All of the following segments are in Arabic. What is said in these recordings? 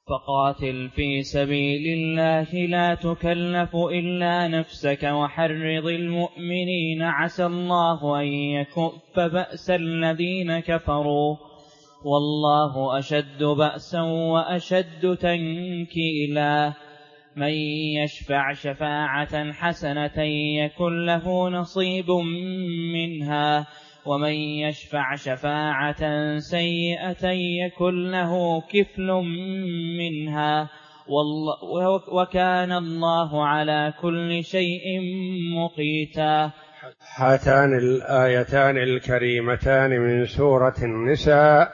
فقاتل في سبيل الله لا تكلف إلا نفسك وحرض المؤمنين عسى الله أن يكف بأس الذين كفروا والله أشد بأسا وأشد تنكيلا. من يشفع شفاعة حسنة يكن له نصيب منها ومن يشفع شفاعة سيئة يكن له كفل منها وكان الله على كل شيء مقيتا. هاتان الآيتان الكريمتان من سورة النساء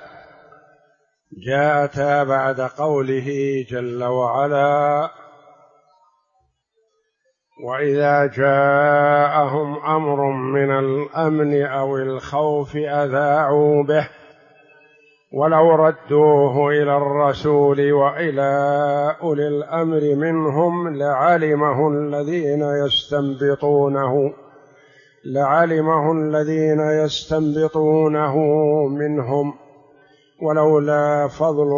جاءتا بعد قوله جل وعلا: وإذا جاءهم أمر من الأمن أو الخوف أذاعوا به ولو ردوه إلى الرسول وإلى أولي الأمر منهم لعلمه الذين يستنبطونه منهم ولولا فضل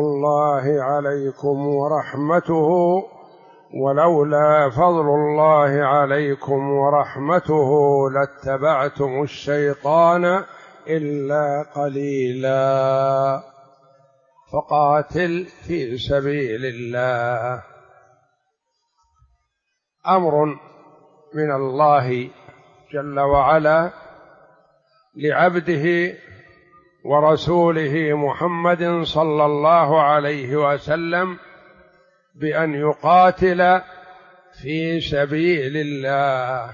الله عليكم ورحمته لاتبعتم الشيطان إلا قليلا. فقاتل في سبيل الله أمر من الله جل وعلا لعبده ورسوله محمد صلى الله عليه وسلم بأن يقاتل في سبيل الله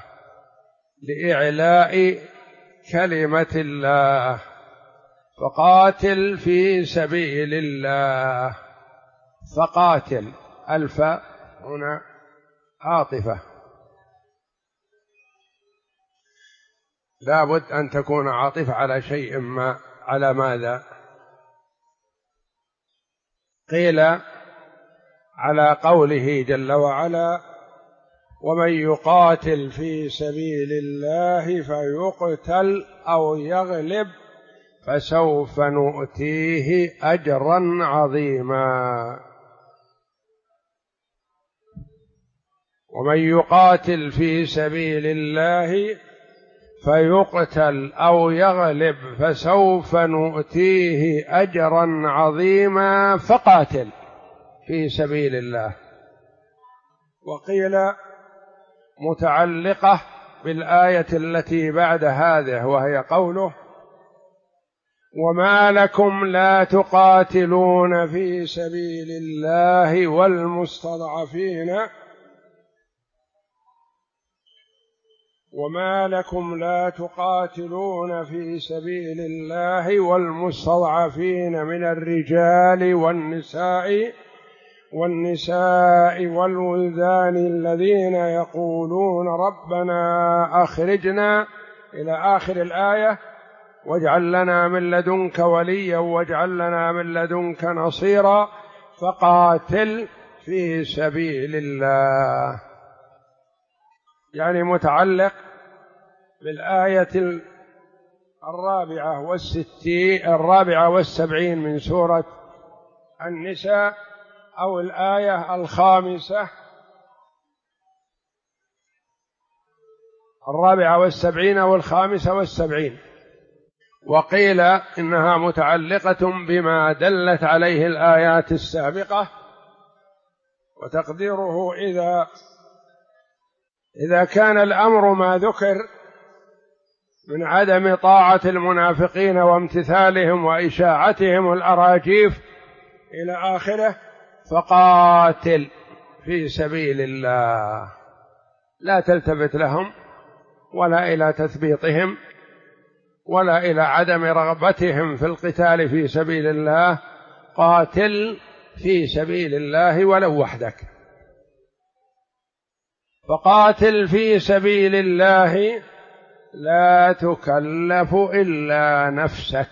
لإعلاء كلمة الله. فقاتل في سبيل الله. فقاتل الفاء هنا عاطفة، لا بد أن تكون عاطفة على شيء ما. على ماذا؟ قيل على قوله جل وعلا: ومن يقاتل في سبيل الله فيقتل أو يغلب فسوف نؤتيه أجرا عظيما. ومن يقاتل في سبيل الله فيقتل أو يغلب فسوف نؤتيه أجرا عظيما. فقاتل في سبيل الله. وقيل متعلقة بالآية التي بعد هذه، وهي قوله: وما لكم لا تقاتلون في سبيل الله والمستضعفين من الرجال والنساء والولدان الذين يقولون ربنا أخرجنا إلى آخر الآية واجعل لنا من لدنك وليا واجعل لنا من لدنك نصيرا. فقاتل في سبيل الله، يعني متعلق بالآية 74 من سورة النساء، أو الآية 74 أو 75. وقيل إنها متعلقة بما دلت عليه الآيات السابقة، وتقديره إذا كان الأمر ما ذكر من عدم طاعة المنافقين وامتثالهم وإشاعتهم الأراجيف إلى آخره، فقاتل في سبيل الله، لا تلتفت لهم ولا إلى تثبيطهم ولا إلى عدم رغبتهم في القتال في سبيل الله. قاتل في سبيل الله ولو وحدك. فقاتل في سبيل الله لا تكلف إلا نفسك،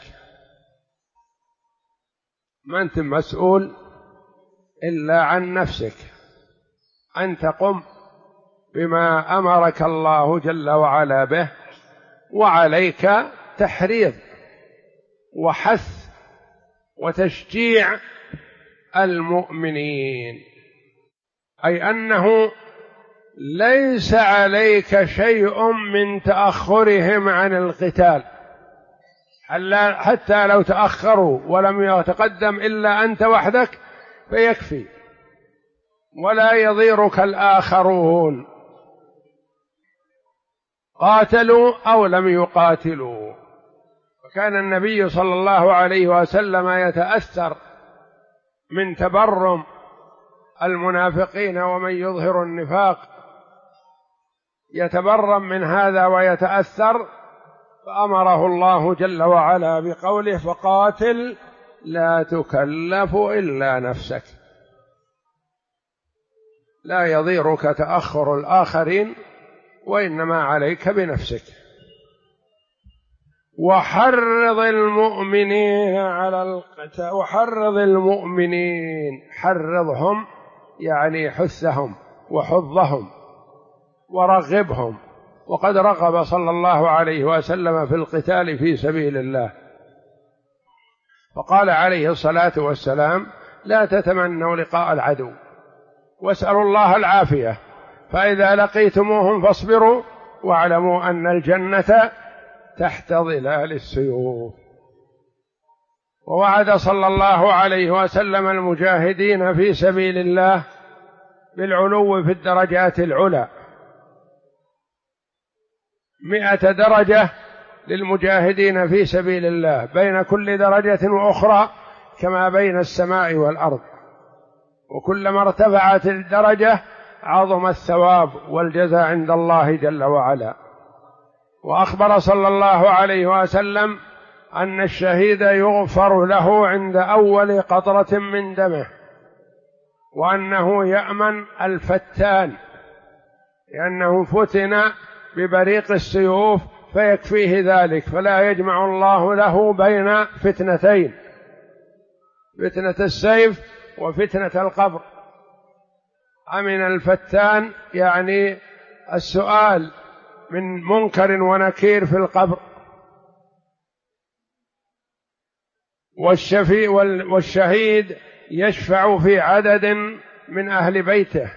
ما أنت مسؤول إلا عن نفسك، أن تقم بما أمرك الله جل وعلا به، وعليك تحريض وحث وتشجيع المؤمنين، أي أنه ليس عليك شيء من تأخرهم عن القتال، حتى لو تأخروا ولم يتقدم إلا أنت وحدك فيكفي، ولا يضيرك الآخرون قاتلوا أو لم يقاتلوا. وكان النبي صلى الله عليه وسلم يتأثر من تبرم المنافقين ومن يظهر النفاق، يتبرم من هذا ويتأثر، فأمره الله جل وعلا بقوله: فقاتل لا تكلف إلا نفسك. لا يضيرك تأخر الآخرين، وإنما عليك بنفسك. وحرض المؤمنين على القتال، وحرض المؤمنين، حرضهم يعني حثهم وحضهم ورغبهم، وقد رغب صلى الله عليه وسلم في القتال في سبيل الله، فقال عليه الصلاة والسلام: لا تتمنوا لقاء العدو واسألوا الله العافية، فإذا لقيتموهم فاصبروا واعلموا أن الجنة تحت ظلال السيوف. ووعد صلى الله عليه وسلم المجاهدين في سبيل الله بالعلو في الدرجات العلى، 100 درجة للمجاهدين في سبيل الله، بين كل درجة وأخرى كما بين السماء والأرض، وكلما ارتفعت الدرجة عظم الثواب والجزاء عند الله جل وعلا. وأخبر صلى الله عليه وسلم أن الشهيد يغفر له عند أول قطرة من دمه، وأنه يأمن الفتان، لأنه فتن ببريق السيوف فيكفيه ذلك، فلا يجمع الله له بين فتنتين: فتنة السيف وفتنة القبر. أمن الفتان يعني السؤال من منكر ونكير في القبر، والشهيد يشفع في عدد من أهل بيته.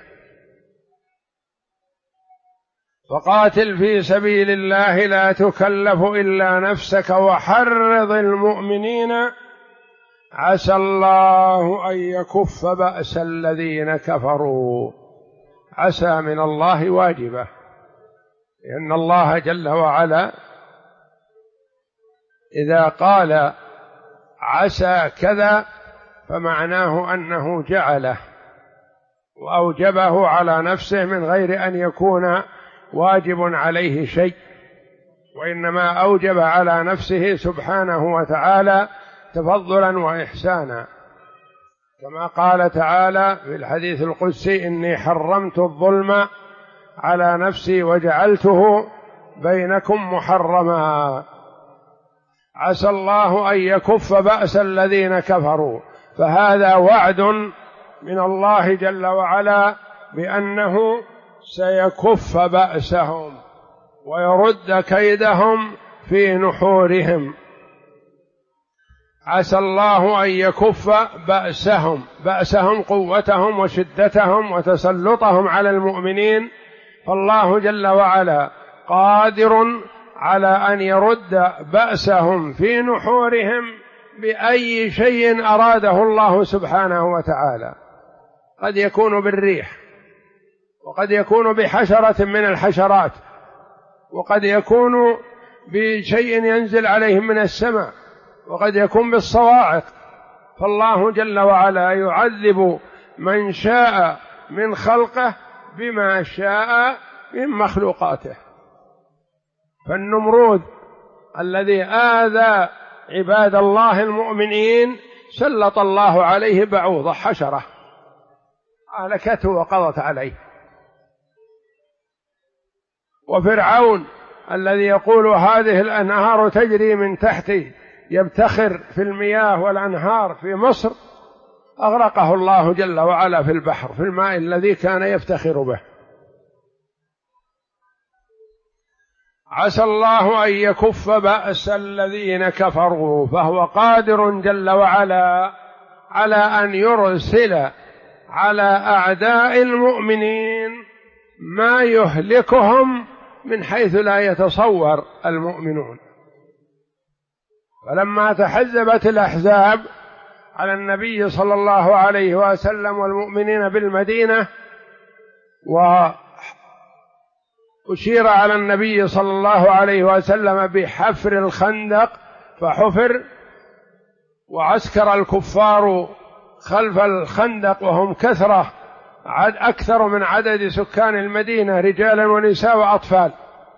فقاتل في سبيل الله لا تكلف إلا نفسك وحرض المؤمنين عسى الله أن يكف بأس الذين كفروا. عسى من الله واجبة، لأن الله جل وعلا إذا قال عسى كذا فمعناه أنه جعله وأوجبه على نفسه من غير أن يكون واجب عليه شيء، وإنما أوجب على نفسه سبحانه وتعالى تفضلا وإحسانا، كما قال تعالى في الحديث القدسي: إني حرمت الظلم على نفسي وجعلته بينكم محرما. عسى الله أن يكف بأس الذين كفروا، فهذا وعد من الله جل وعلا بأنه سيكف بأسهم ويرد كيدهم في نحورهم. عسى الله أن يكف بأسهم قوتهم وشدتهم وتسلطهم على المؤمنين، فالله جل وعلا قادر على أن يرد بأسهم في نحورهم بأي شيء أراده الله سبحانه وتعالى. قد يكون بالريح، وقد يكون بحشرة من الحشرات، وقد يكون بشيء ينزل عليهم من السماء، وقد يكون بالصواعق. فالله جل وعلا يعذب من شاء من خلقه بما شاء من مخلوقاته. فالنمرود الذي آذى عباد الله المؤمنين سلط الله عليه بعوضة حشرة أهلكته وقضت عليه. وفرعون الذي يقول هذه الأنهار تجري من تحتي، يبتخر في المياه والأنهار في مصر، أغرقه الله جل وعلا في البحر في الماء الذي كان يفتخر به. عسى الله أن يكف بأس الذين كفروا، فهو قادر جل وعلا على أن يرسل على أعداء المؤمنين ما يهلكهم من حيث لا يتصور المؤمنون. فلما تحزبت الأحزاب على النبي صلى الله عليه وسلم والمؤمنين بالمدينة، وأشير على النبي صلى الله عليه وسلم بحفر الخندق فحفر، وعسكر الكفار خلف الخندق وهم كثرة أكثر من عدد سكان المدينة رجالا ونساء وأطفال،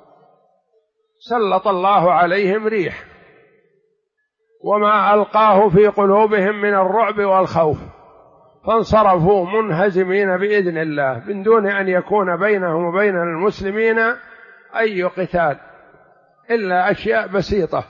سلط الله عليهم ريح وما ألقاه في قلوبهم من الرعب والخوف، فانصرفوا منهزمين بإذن الله من دون أن يكون بينهم وبين المسلمين أي قتال إلا أشياء بسيطة.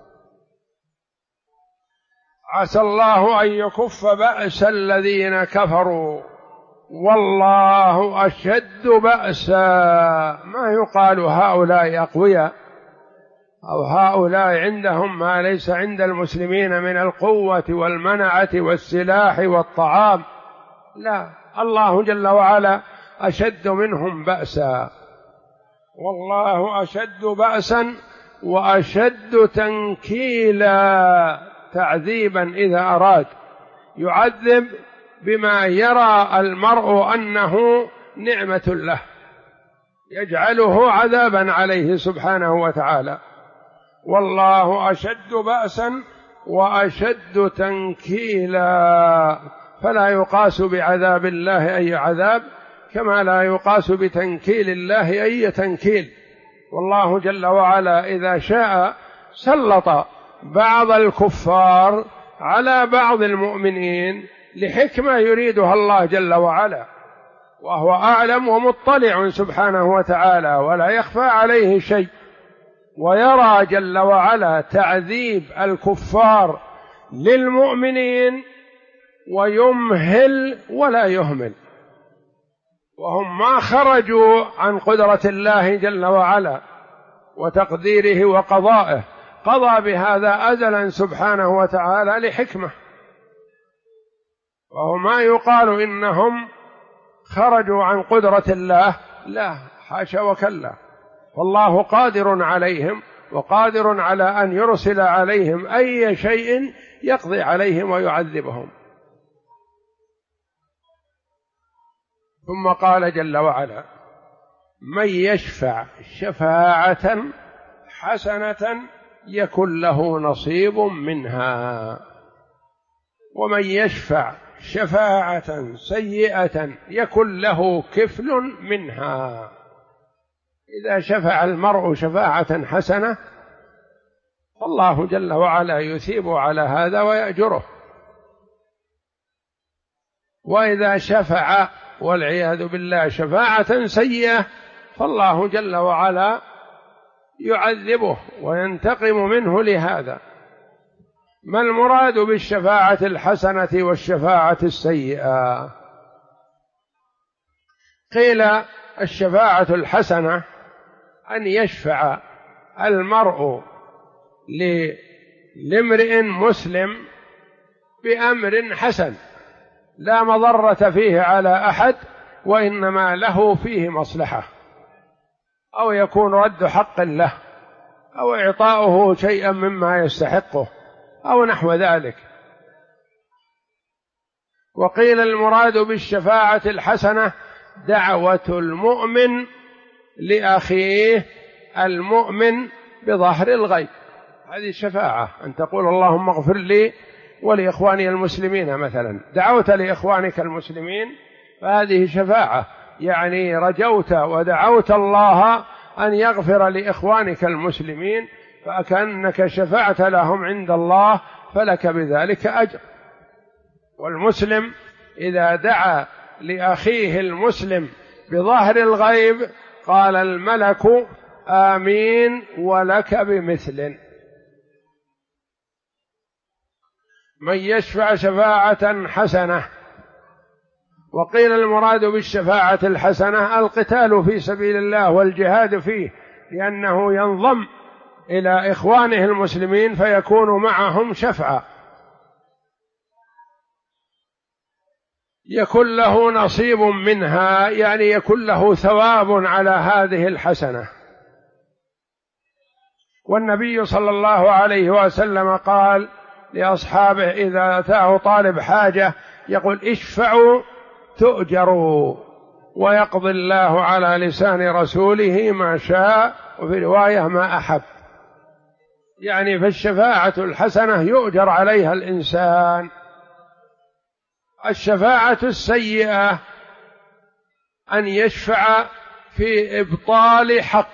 عسى الله أن يكف بأس الذين كفروا والله أشد بأسا. ما يقال هؤلاء أقوياء أو هؤلاء عندهم ما ليس عند المسلمين من القوة والمنعة والسلاح والطعام، لا، الله جل وعلا أشد منهم بأسا، والله أشد بأسا وأشد تنكيلا، تعذيبا إذا أراد يعذب بما يرى المرء أنه نعمة له، يجعله عذابا عليه سبحانه وتعالى. والله أشد بأسا وأشد تنكيلا، فلا يقاس بعذاب الله أي عذاب، كما لا يقاس بتنكيل الله أي تنكيل. والله جل وعلا إذا شاء سلط بعض الكفار على بعض المؤمنين لحكمة يريدها الله جل وعلا، وهو أعلم ومطلع سبحانه وتعالى ولا يخفى عليه شيء، ويرى جل وعلا تعذيب الكفار للمؤمنين ويمهل ولا يهمل، وهم ما خرجوا عن قدرة الله جل وعلا وتقديره وقضائه، قضى بهذا أزلا سبحانه وتعالى لحكمة، وهو ما يقال إنهم خرجوا عن قدرة الله، لا، حاشا وكلا، والله قادر عليهم وقادر على أن يرسل عليهم أي شيء يقضي عليهم ويعذبهم. ثم قال جل وعلا: من يشفع شفاعة حسنة يكن له نصيب منها، ومن يشفع شفاعة سيئة يكن له كفل منها. إذا شفع المرء شفاعة حسنة فالله جل وعلا يثيب على هذا ويأجره، وإذا شفع والعياذ بالله شفاعة سيئة فالله جل وعلا يعذبه وينتقم منه لهذا. ما المراد بالشفاعة الحسنة والشفاعة السيئة؟ قيل الشفاعة الحسنة أن يشفع المرء لامرئ مسلم بأمر حسن لا مضرة فيه على أحد، وإنما له فيه مصلحة، أو يكون رد حق له، أو إعطاؤه شيئا مما يستحقه، أو نحو ذلك. وقيل المراد بالشفاعة الحسنة دعوة المؤمن لأخيه المؤمن بظهر الغيب، هذه الشفاعة، أن تقول اللهم اغفر لي ولإخواني المسلمين مثلا، دعوت لإخوانك المسلمين فهذه شفاعة، يعني رجوت ودعوت الله أن يغفر لإخوانك المسلمين، فكأنك شفعت لهم عند الله فلك بذلك أجر. والمسلم إذا دعا لأخيه المسلم بظهر الغيب قال الملك آمين ولك بمثل. من يشفع شفاعة حسنة. وقيل المراد بالشفاعة الحسنة القتال في سبيل الله والجهاد فيه، لأنه ينضم إلى إخوانه المسلمين فيكون معهم شفعة. يكون له نصيب منها، يعني يكون له ثواب على هذه الحسنة. والنبي صلى الله عليه وسلم قال لأصحابه إذا أتاه طالب حاجة يقول اشفعوا تؤجروا، ويقضي الله على لسان رسوله ما شاء، وفي رواية ما أحب. يعني فالشفاعة الحسنة يؤجر عليها الإنسان. الشفاعة السيئة أن يشفع في إبطال حق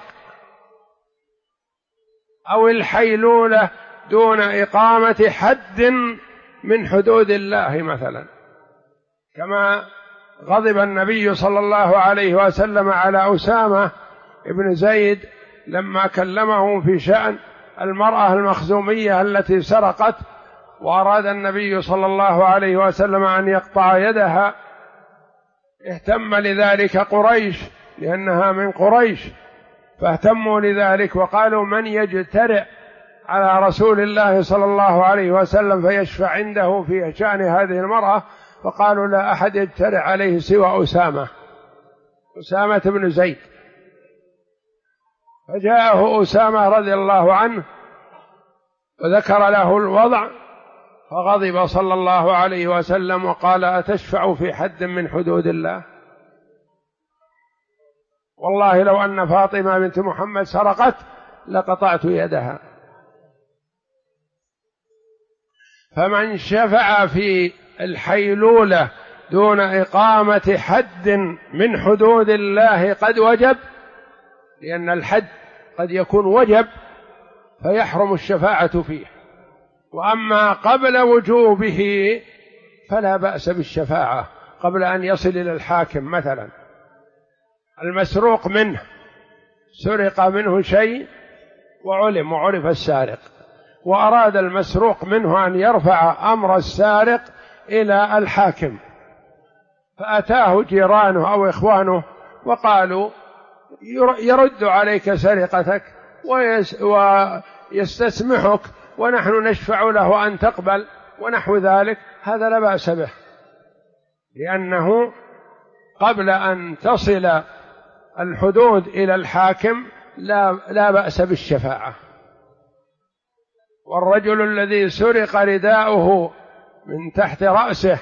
أو الحيلولة دون إقامة حد من حدود الله مثلا، كما غضب النبي صلى الله عليه وسلم على أسامة بن زيد لما كلمه في شأن المرأة المخزومية التي سرقت، وأراد النبي صلى الله عليه وسلم أن يقطع يدها. اهتم لذلك قريش لأنها من قريش، فاهتموا لذلك وقالوا من يجترئ على رسول الله صلى الله عليه وسلم فيشفع عنده في شأن هذه المرأة، فقالوا لا أحد يجترئ عليه سوى أسامة بن زيد. فجاءه أسامة رضي الله عنه وذكر له الوضع، فغضب صلى الله عليه وسلم وقال أتشفع في حد من حدود الله؟ والله لو أن فاطمة بنت محمد سرقت لقطعت يدها. فمن شفع في الحيلولة دون إقامة حد من حدود الله قد وجب، لأن الحد قد يكون وجب فيحرم الشفاعة فيه، وأما قبل وجوبه فلا بأس بالشفاعة قبل أن يصل إلى الحاكم. مثلا المسروق منه، سرق منه شيء وعرف السارق، وأراد المسروق منه أن يرفع أمر السارق إلى الحاكم، فأتاه جيرانه أو إخوانه وقالوا يرد عليك سرقتك ويستسمحك ونحن نشفع له أن تقبل ونحو ذلك، هذا لا بأس به، لأنه قبل أن تصل الحدود إلى الحاكم لا بأس بالشفاعة. والرجل الذي سرق رداؤه من تحت رأسه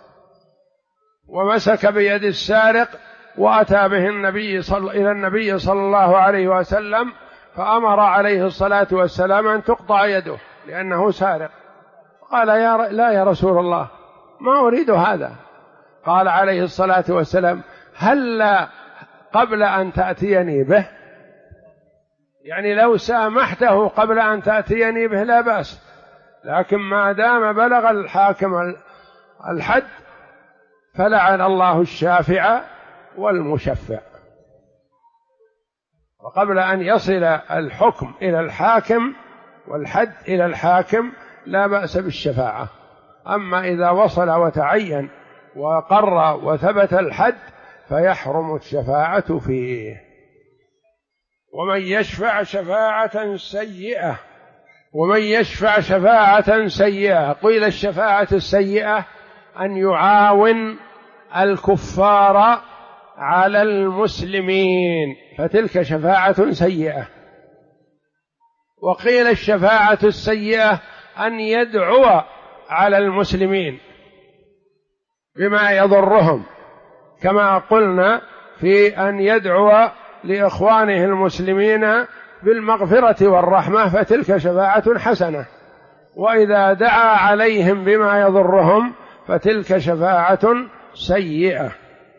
ومسك بيد السارق وأتى به إلى النبي صلى الله عليه وسلم، فأمر عليه الصلاة والسلام أن تقطع يده لأنه سارق. قال لا يا رسول الله، ما أريد هذا. قال عليه الصلاة والسلام هل قبل أن تأتيني به؟ يعني لو سامحته قبل أن تأتيني به لا بأس، لكن ما دام بلغ الحاكم الحد فلعن الله الشافع والمشفع. وقبل أن يصل الحكم إلى الحاكم والحد إلى الحاكم لا بأس بالشفاعة. أما إذا وصل وتعين وقر وثبت الحد فيحرم الشفاعة فيه. ومن يشفع شفاعة سيئة قيل الشفاعة السيئة أن يعاون الكفار على المسلمين، فتلك شفاعة سيئة. وقيل الشفاعة السيئة أن يدعو على المسلمين بما يضرهم، كما قلنا في أن يدعو لإخوانه المسلمين بالمغفرة والرحمة، فتلك شفاعة حسنة. وإذا دعا عليهم بما يضرهم فتلك شفاعة سيئة.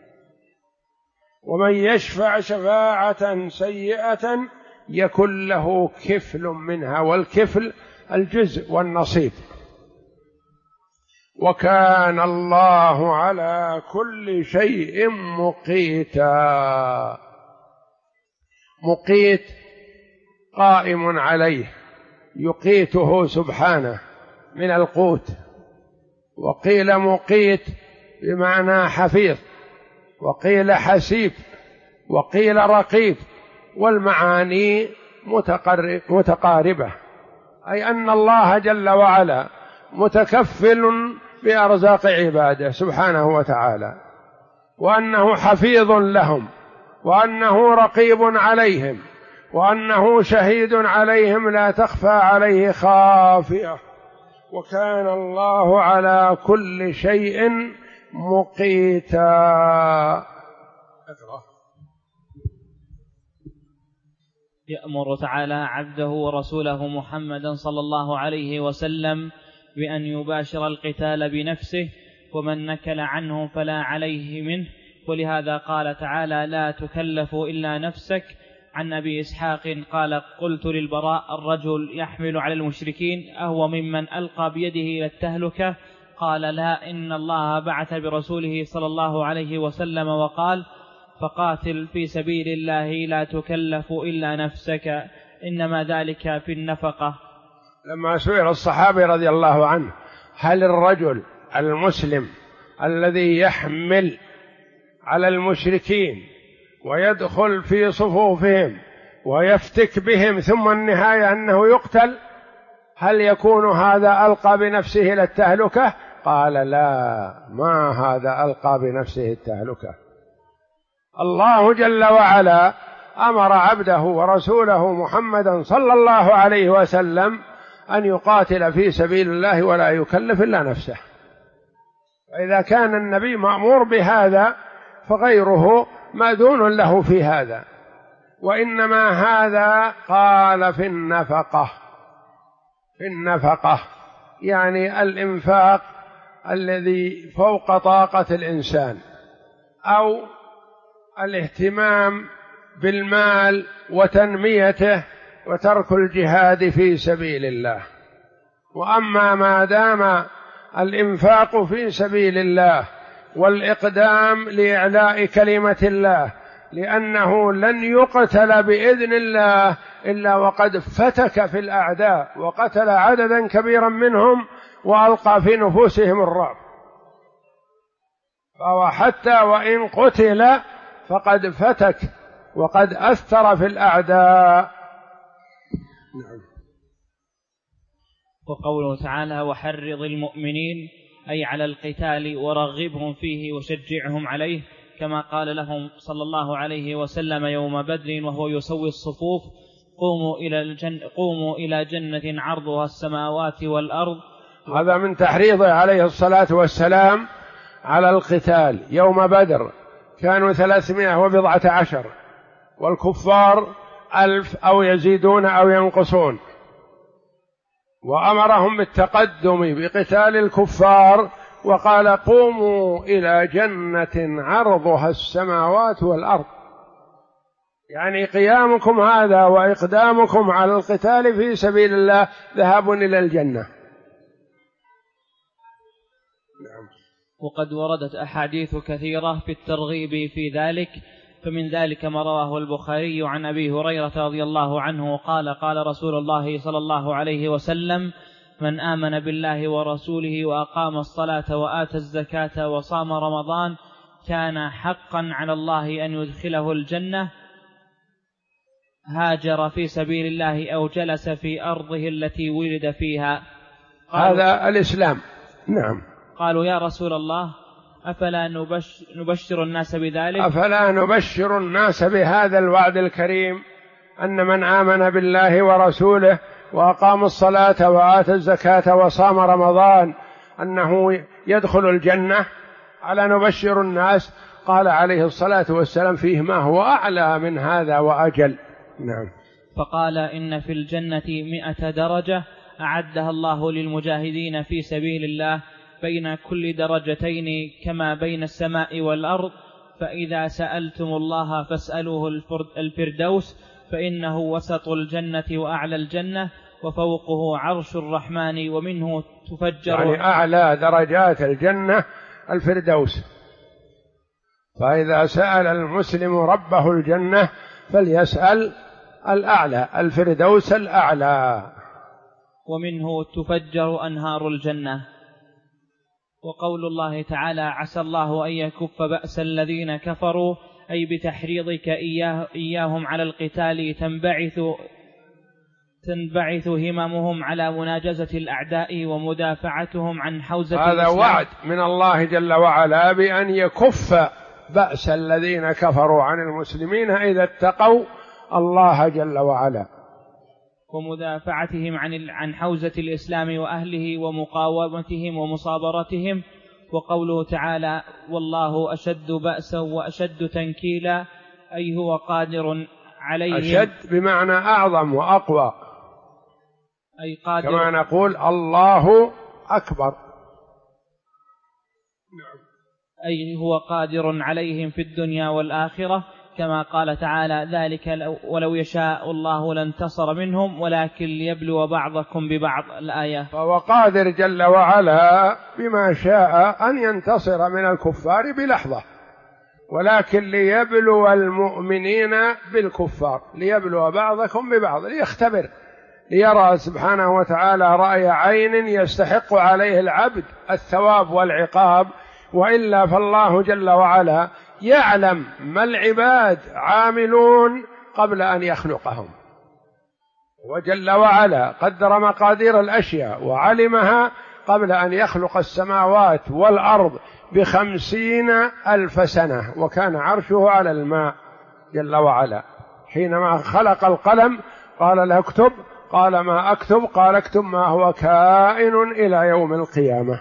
ومن يشفع شفاعة سيئة يكن له كفل منها، والكفل الجزء والنصيب. وكان الله على كل شيء مقيتا. مقيت قائم عليه، يقيته سبحانه من القوت. وقيل مقيت بمعنى حفيظ، وقيل حسيب، وقيل رقيب، والمعاني متقاربة، أي أن الله جل وعلا متكفل بأرزاق عباده سبحانه وتعالى، وأنه حفيظ لهم، وأنه رقيب عليهم، وأنه شهيد عليهم لا تخفى عليه خافية، وكان الله على كل شيء مقيتا. يأمر تعالى عبده ورسوله محمدا صلى الله عليه وسلم بأن يباشر القتال بنفسه، ومن نكل عنه فلا عليه منه، ولهذا قال تعالى: لا تكلف إلا نفسك. عن أبي إسحاق قال: قلت للبراء: الرجل يحمل على المشركين أهو ممن ألقى بيده إلى التهلكة؟ قال: لا، إن الله بعث برسوله صلى الله عليه وسلم وقال: فقاتل في سبيل الله لا تكلف إلا نفسك، إنما ذلك في النفقة. لما سئل الصحابي رضي الله عنه: هل الرجل المسلم الذي يحمل على المشركين ويدخل في صفوفهم ويفتك بهم ثم النهاية أنه يقتل، هل يكون هذا ألقى بنفسه إلى التهلكة؟ قال: لا، ما هذا ألقى بنفسه التهلكة. الله جل وعلا أمر عبده ورسوله محمدا صلى الله عليه وسلم أن يقاتل في سبيل الله ولا يكلف إلا نفسه، فإذا كان النبي مأمور بهذا فغيره مأذون له في هذا، وإنما هذا قال في النفقة. في النفقة يعني الإنفاق الذي فوق طاقة الإنسان، أو الاهتمام بالمال وتنميته وترك الجهاد في سبيل الله. وأما ما دام الإنفاق في سبيل الله والإقدام لإعلاء كلمة الله، لأنه لن يقتل بإذن الله إلا وقد فتك في الأعداء وقتل عددا كبيرا منهم وألقى في نفوسهم الرعب، فهو حتى وإن قتل فقد فتك وقد أثر في الأعداء. وقوله تعالى: وحرض المؤمنين، أي على القتال ورغبهم فيه وشجعهم عليه، كما قال لهم صلى الله عليه وسلم يوم بدر وهو يسوي الصفوف: قوموا إلى جنة عرضها السماوات والأرض. هذا من تحريضه عليه الصلاة والسلام على القتال. يوم بدر كانوا 310 والكفار 1000 أو يزيدون أو ينقصون، وأمرهم بالتقدم بقتال الكفار وقال: قوموا إلى جنة عرضها السماوات والأرض، يعني قيامكم هذا وإقدامكم على القتال في سبيل الله ذهاب إلى الجنة. وقد وردت أحاديث كثيرة في الترغيب في ذلك، فمن ذلك ما رواه البخاري عن أبي هريرة رضي الله عنه قال: قال رسول الله صلى الله عليه وسلم: من آمن بالله ورسوله وأقام الصلاة وآتى الزكاة وصام رمضان كان حقا على الله أن يدخله الجنة، هاجر في سبيل الله أو جلس في أرضه التي ولد فيها. هذا الإسلام. نعم. قالوا: يا رسول الله، أفلا نبشر الناس بذلك؟ أفلا نبشر الناس بهذا الوعد الكريم أن من آمن بالله ورسوله وأقام الصلاة وآتى الزكاة وصام رمضان أنه يدخل الجنة؟ ألا نبشر الناس؟ قال عليه الصلاة والسلام: فيه ما هو أعلى من هذا وأجل. نعم. فقال: إن في الجنة 100 درجة أعدها الله للمجاهدين في سبيل الله، بين كل درجتين كما بين السماء والأرض، فإذا سألتم الله فاسألوه الفردوس، فإنه وسط الجنة وأعلى الجنة وفوقه عرش الرحمن ومنه تفجر، يعني أعلى درجات الجنة الفردوس. فإذا سأل المسلم ربه الجنة فليسأل الأعلى، الفردوس الأعلى، ومنه تفجر أنهار الجنة. وقول الله تعالى: عسى الله أن يكف بأس الذين كفروا، أي بتحريضك إياهم على القتال تنبعث هممهم على مناجزة الأعداء ومدافعتهم عن حوزة هذا الإسلام. وعد من الله جل وعلا بأن يكف بأس الذين كفروا عن المسلمين إذا اتقوا الله جل وعلا، ومدافعتهم عن حوزة الإسلام وأهله ومقاومتهم ومصابرتهم. وقوله تعالى: والله أشد بأسا وأشد تنكيلا، أي هو قادر عليهم. أشد بمعنى أعظم وأقوى، أي قادر، كما نقول الله أكبر، أي هو قادر عليهم في الدنيا والآخرة، كما قال تعالى: ذلك ولو يشاء الله لانتصر منهم ولكن ليبلو بعضكم ببعض. الآية. فهو قادر جل وعلا بما شاء أن ينتصر من الكفار بلحظة، ولكن ليبلو المؤمنين بالكفار، ليبلو بعضكم ببعض، ليختبر، ليرى سبحانه وتعالى رأي عين يستحق عليه العبد الثواب والعقاب، وإلا فالله جل وعلا يعلم ما العباد عاملون قبل أن يخلقهم، وجل وعلا قدر مقادير الأشياء وعلمها قبل أن يخلق السماوات والأرض ب50,000 سنة، وكان عرشه على الماء جل وعلا. حينما خلق القلم قال له اكتب، قال ما أكتب؟ قال اكتب ما هو كائن إلى يوم القيامة.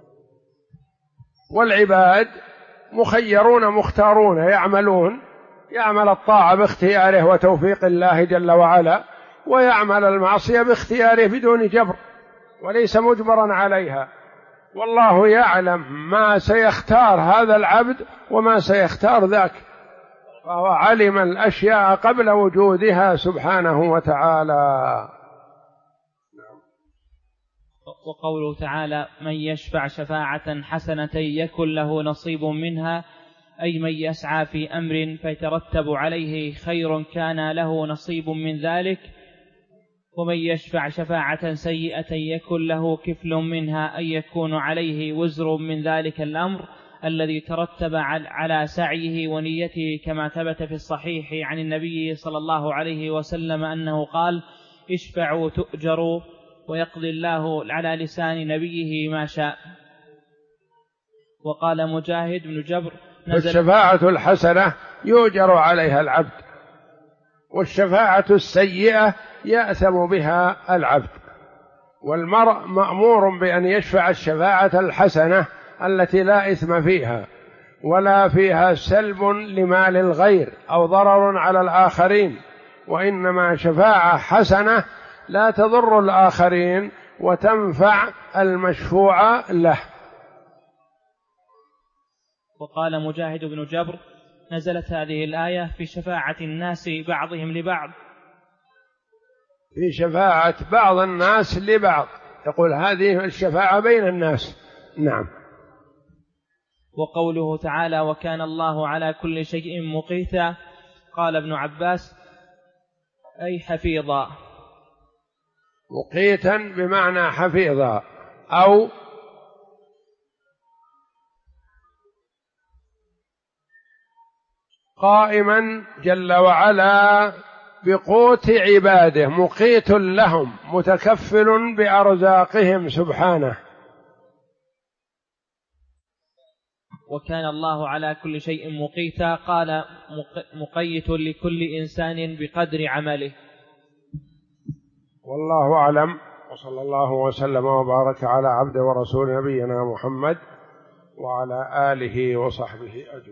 والعباد مخيرون مختارون، يعمل الطاعة باختياره وتوفيق الله جل وعلا، ويعمل المعصية باختياره بدون جبر وليس مجبرا عليها، والله يعلم ما سيختار هذا العبد وما سيختار ذاك، فهو علم الأشياء قبل وجودها سبحانه وتعالى. وقوله تعالى: من يشفع شفاعة حسنة يكن له نصيب منها، أي من يسعى في أمر فيترتب عليه خير كان له نصيب من ذلك. ومن يشفع شفاعة سيئة يكن له كفل منها، أي يكون عليه وزر من ذلك الأمر الذي ترتب على سعيه ونيته، كما ثبت في الصحيح عن النبي صلى الله عليه وسلم أنه قال: اشفعوا تؤجروا، ويقضي الله على لسان نبيه ما شاء. وقال مجاهد بن جبر: الشفاعة الحسنة يؤجر عليها العبد، والشفاعة السيئة يأثم بها العبد، والمرء مأمور بأن يشفع الشفاعة الحسنة التي لا إثم فيها ولا فيها سلب لمال الغير أو ضرر على الآخرين، وإنما شفاعة حسنة لا تضر الآخرين وتنفع المشفوع له. وقال مجاهد بن جبر: نزلت هذه الآية في شفاعة الناس بعضهم لبعض، في شفاعة بعض الناس لبعض، يقول هذه الشفاعة بين الناس. نعم. وقوله تعالى: وكان الله على كل شيء مقيتا، قال ابن عباس: أي حفيظا. مقيتا بمعنى حفيظا، أو قائما جل وعلا بقوت عباده، مقيت لهم، متكفل بأرزاقهم سبحانه. وكان الله على كل شيء مقيتا، قال مقيت لكل إنسان بقدر عمله. والله أعلم، وصلى الله وسلم وبارك على عبده ورسول نبينا محمد وعلى آله وصحبه أجمعين.